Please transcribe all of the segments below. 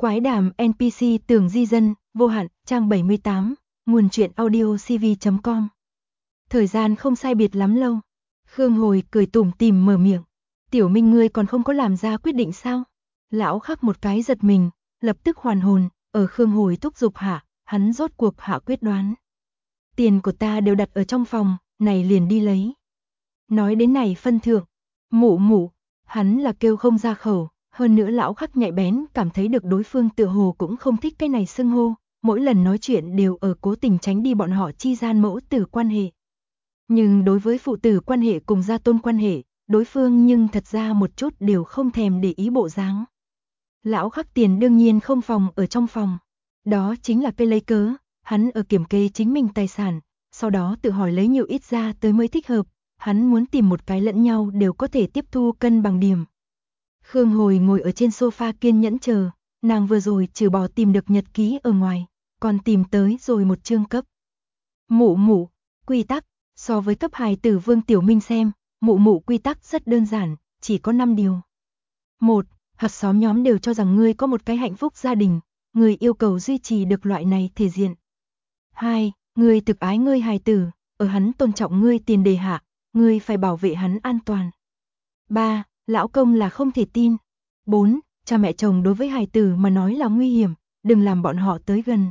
Quái đàm NPC Tường Di Dân, vô hạn, trang 78, nguồn truyện audio cv.com. Thời gian không sai biệt lắm lâu. Khương Hồi cười tủm tỉm mở miệng. Tiểu Minh ngươi còn không có làm ra quyết định sao? Lão Khắc một cái giật mình, lập tức hoàn hồn, ở Khương Hồi thúc giục hạ, hắn rốt cuộc hạ quyết đoán. Tiền của ta đều đặt ở trong phòng, này liền đi lấy. Nói đến này phân thượng, mụ, hắn là kêu không ra khẩu, hơn nữa Lão Khắc nhạy bén cảm thấy được đối phương tựa hồ cũng không thích cái này xưng hô, mỗi lần nói chuyện đều ở cố tình tránh đi bọn họ chi gian mẫu tử quan hệ. Nhưng đối với phụ tử quan hệ cùng gia tôn quan hệ, đối phương nhưng thật ra một chút đều không thèm để ý bộ dáng. Lão Khắc tiền đương nhiên không phòng ở trong phòng, đó chính là cây lấy cớ, hắn ở kiểm kê chính mình tài sản, sau đó tự hỏi lấy nhiều ít ra tới mới thích hợp, hắn muốn tìm một cái lẫn nhau đều có thể tiếp thu cân bằng điểm. Khương Hồi ngồi ở trên sofa kiên nhẫn chờ, nàng vừa rồi trừ bỏ tìm được nhật ký ở ngoài, còn tìm tới rồi một chương cấp. Mụ, quy tắc, so với cấp hài tử Vương Tiểu Minh xem, mụ quy tắc rất đơn giản, chỉ có 5 điều. 1. Hàng xóm nhóm đều cho rằng ngươi có một cái hạnh phúc gia đình, ngươi yêu cầu duy trì được loại này thể diện. 2. Ngươi thực ái ngươi hài tử, ở hắn tôn trọng ngươi tiền đề hạ, ngươi phải bảo vệ hắn an toàn. 3. Lão công là không thể tin. 4. Cha mẹ chồng đối với hài tử mà nói là nguy hiểm, đừng làm bọn họ tới gần.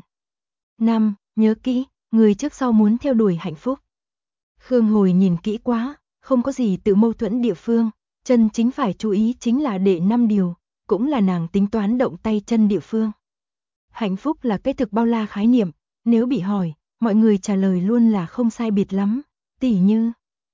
5. Nhớ kỹ, người trước sau muốn theo đuổi hạnh phúc. Khương Hồi nhìn kỹ quá, không có gì tự mâu thuẫn địa phương, chân chính phải chú ý chính là đệ 5 điều, cũng là nàng tính toán động tay chân địa phương. Hạnh phúc là cái thực bao la khái niệm, nếu bị hỏi, mọi người trả lời luôn là không sai biệt lắm, tỉ như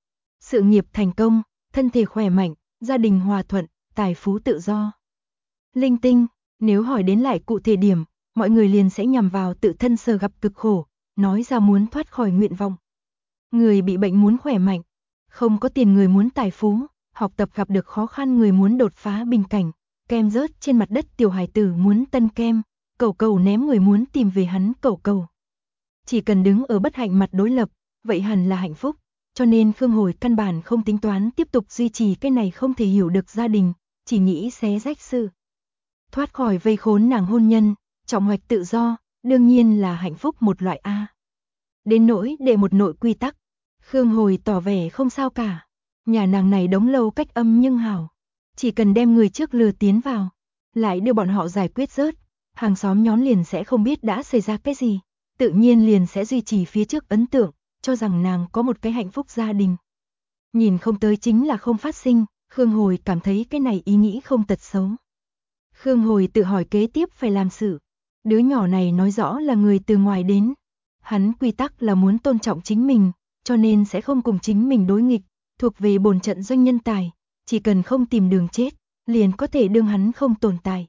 sự nghiệp thành công, thân thể khỏe mạnh, gia đình hòa thuận, tài phú tự do. Linh tinh, nếu hỏi đến lại cụ thể điểm, mọi người liền sẽ nhằm vào tự thân sở gặp cực khổ, nói ra muốn thoát khỏi nguyện vọng. Người bị bệnh muốn khỏe mạnh, không có tiền người muốn tài phú, học tập gặp được khó khăn người muốn đột phá bình cảnh, kem rớt trên mặt đất tiểu hài tử muốn tân kem, cầu ném người muốn tìm về hắn cầu. Chỉ cần đứng ở bất hạnh mặt đối lập, vậy hẳn là hạnh phúc. Cho nên Khương Hồi căn bản không tính toán tiếp tục duy trì cái này không thể hiểu được gia đình, chỉ nghĩ xé rách sự. Thoát khỏi vây khốn nàng hôn nhân, trọng hoạch tự do, đương nhiên là hạnh phúc một loại A. Đến nỗi để một nội quy tắc, Khương Hồi tỏ vẻ không sao cả. Nhà nàng này đống lâu cách âm nhưng hảo. Chỉ cần đem người trước lừa tiến vào, lại đưa bọn họ giải quyết rớt, hàng xóm nhóm liền sẽ không biết đã xảy ra cái gì, tự nhiên liền sẽ duy trì phía trước ấn tượng, cho rằng nàng có một cái hạnh phúc gia đình. Nhìn không tới chính là không phát sinh, Khương Hồi cảm thấy cái này ý nghĩ không tật xấu. Khương Hồi tự hỏi kế tiếp phải làm sự. Đứa nhỏ này nói rõ là người từ ngoài đến. Hắn quy tắc là muốn tôn trọng chính mình, cho nên sẽ không cùng chính mình đối nghịch, thuộc về bổn trận doanh nhân tài, chỉ cần không tìm đường chết, liền có thể đương hắn không tồn tại.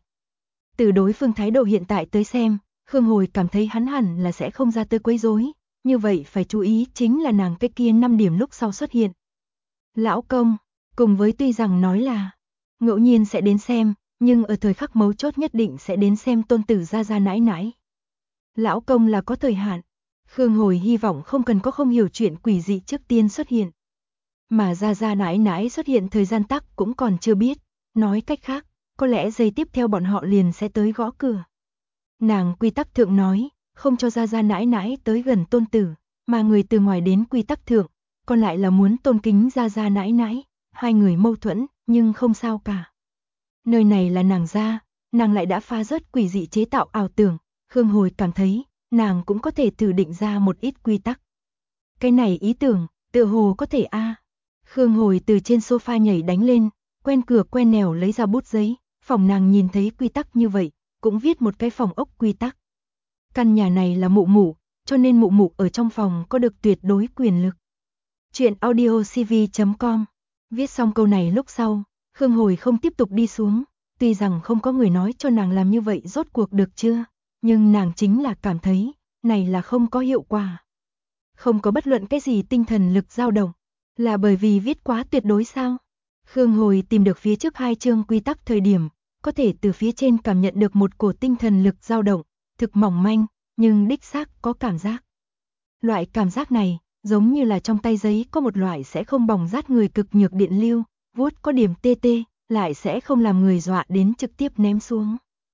Từ đối phương thái độ hiện tại tới xem, Khương Hồi cảm thấy hắn hẳn là sẽ không ra tới quấy rối, như vậy phải chú ý chính là nàng cái kia 5 điểm lúc sau xuất hiện. Lão công, cùng với tuy rằng nói là ngẫu nhiên sẽ đến xem, nhưng ở thời khắc mấu chốt nhất định sẽ đến xem tôn tử ra nãi nãi. Lão công là có thời hạn, Khương Hồi hy vọng không cần có không hiểu chuyện quỷ dị trước tiên xuất hiện. Mà ra nãi nãi xuất hiện thời gian tắc cũng còn chưa biết, nói cách khác, có lẽ giây tiếp theo bọn họ liền sẽ tới gõ cửa. Nàng quy tắc thượng nói, không cho ra nãi nãi tới gần tôn tử, mà người từ ngoài đến quy tắc thượng, còn lại là muốn tôn kính ra nãi nãi, hai người mâu thuẫn, nhưng không sao cả. Nơi này là nàng ra, nàng lại đã phá rớt quỷ dị chế tạo ảo tưởng, Khương Hồi cảm thấy, nàng cũng có thể thử định ra một ít quy tắc. Cái này ý tưởng, tựa hồ có thể a. Khương Hồi từ trên sofa nhảy đánh lên, quen cửa quen nẻo lấy ra bút giấy, phòng nàng nhìn thấy quy tắc như vậy, cũng viết một cái phòng ốc quy tắc. Căn nhà này là mụ, cho nên mụ ở trong phòng có được tuyệt đối quyền lực. Chuyện audio cv.com. Viết xong câu này lúc sau, Khương Hồi không tiếp tục đi xuống, tuy rằng không có người nói cho nàng làm như vậy rốt cuộc được chưa, nhưng nàng chính là cảm thấy, này là không có hiệu quả. Không có bất luận cái gì tinh thần lực dao động, là bởi vì viết quá tuyệt đối sao? Khương Hồi tìm được phía trước 2 chương quy tắc thời điểm, có thể từ phía trên cảm nhận được một cổ tinh thần lực dao động, thực mỏng manh, nhưng đích xác có cảm giác. Loại cảm giác này, giống như là trong tay giấy có một loại sẽ không bỏng rát người cực nhược điện lưu, vuốt có điểm tê, lại sẽ không làm người dọa đến trực tiếp ném xuống.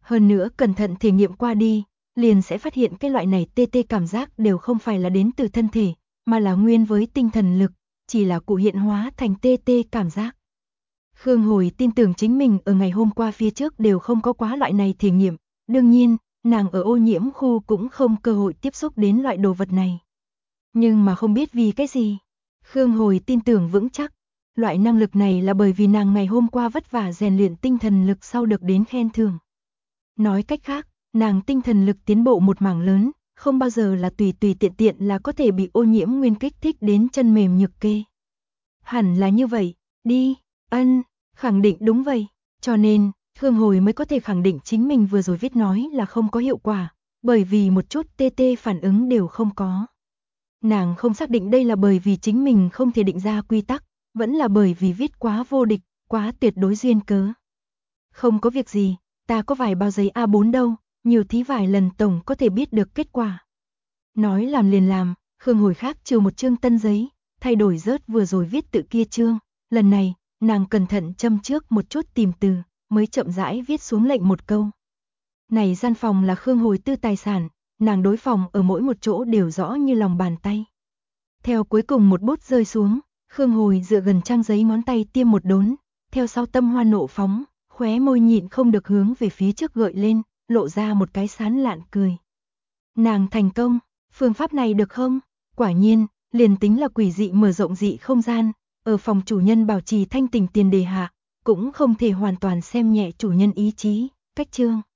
Hơn nữa cẩn thận thể nghiệm qua đi, liền sẽ phát hiện cái loại này tê tê cảm giác đều không phải là đến từ thân thể, mà là nguyên với tinh thần lực, chỉ là cụ hiện hóa thành tê tê cảm giác. Khương Hồi tin tưởng chính mình ở ngày hôm qua phía trước đều không có quá loại này thể nghiệm, đương nhiên, nàng ở ô nhiễm khu cũng không cơ hội tiếp xúc đến loại đồ vật này. Nhưng mà không biết vì cái gì, Khương Hồi tin tưởng vững chắc, loại năng lực này là bởi vì nàng ngày hôm qua vất vả rèn luyện tinh thần lực sau được đến khen thưởng. Nói cách khác, nàng tinh thần lực tiến bộ một mảng lớn, không bao giờ là tùy tùy tiện tiện là có thể bị ô nhiễm nguyên kích thích đến chân mềm nhược kê. Hẳn là như vậy, đi, khẳng định đúng vậy, cho nên, Khương Hồi mới có thể khẳng định chính mình vừa rồi viết nói là không có hiệu quả, bởi vì một chút tê tê phản ứng đều không có. Nàng không xác định đây là bởi vì chính mình không thể định ra quy tắc, vẫn là bởi vì viết quá vô địch, quá tuyệt đối duyên cớ. Không có việc gì, ta có vài bao giấy A4 đâu, nhiều thí vài lần tổng có thể biết được kết quả. Nói làm liền làm, Khương Hồi khác trừ một chương tân giấy, thay đổi rớt vừa rồi viết tự kia chương, lần này, nàng cẩn thận châm trước một chút tìm từ, mới chậm rãi viết xuống lệnh một câu. Này gian phòng là Khương Hồi tư tài sản, nàng đối phòng ở mỗi một chỗ đều rõ như lòng bàn tay. Theo cuối cùng một bút rơi xuống, Khương Hồi dựa gần trang giấy ngón tay tiêm một đốn, theo sau tâm hoa nộ phóng, khóe môi nhịn không được hướng về phía trước gợi lên, lộ ra một cái sán lạn cười. Nàng thành công, phương pháp này được không? Quả nhiên, liền tính là quỷ dị mở rộng dị không gian, ở phòng chủ nhân bảo trì thanh tỉnh tiền đề hạ, cũng không thể hoàn toàn xem nhẹ chủ nhân ý chí, cách chương.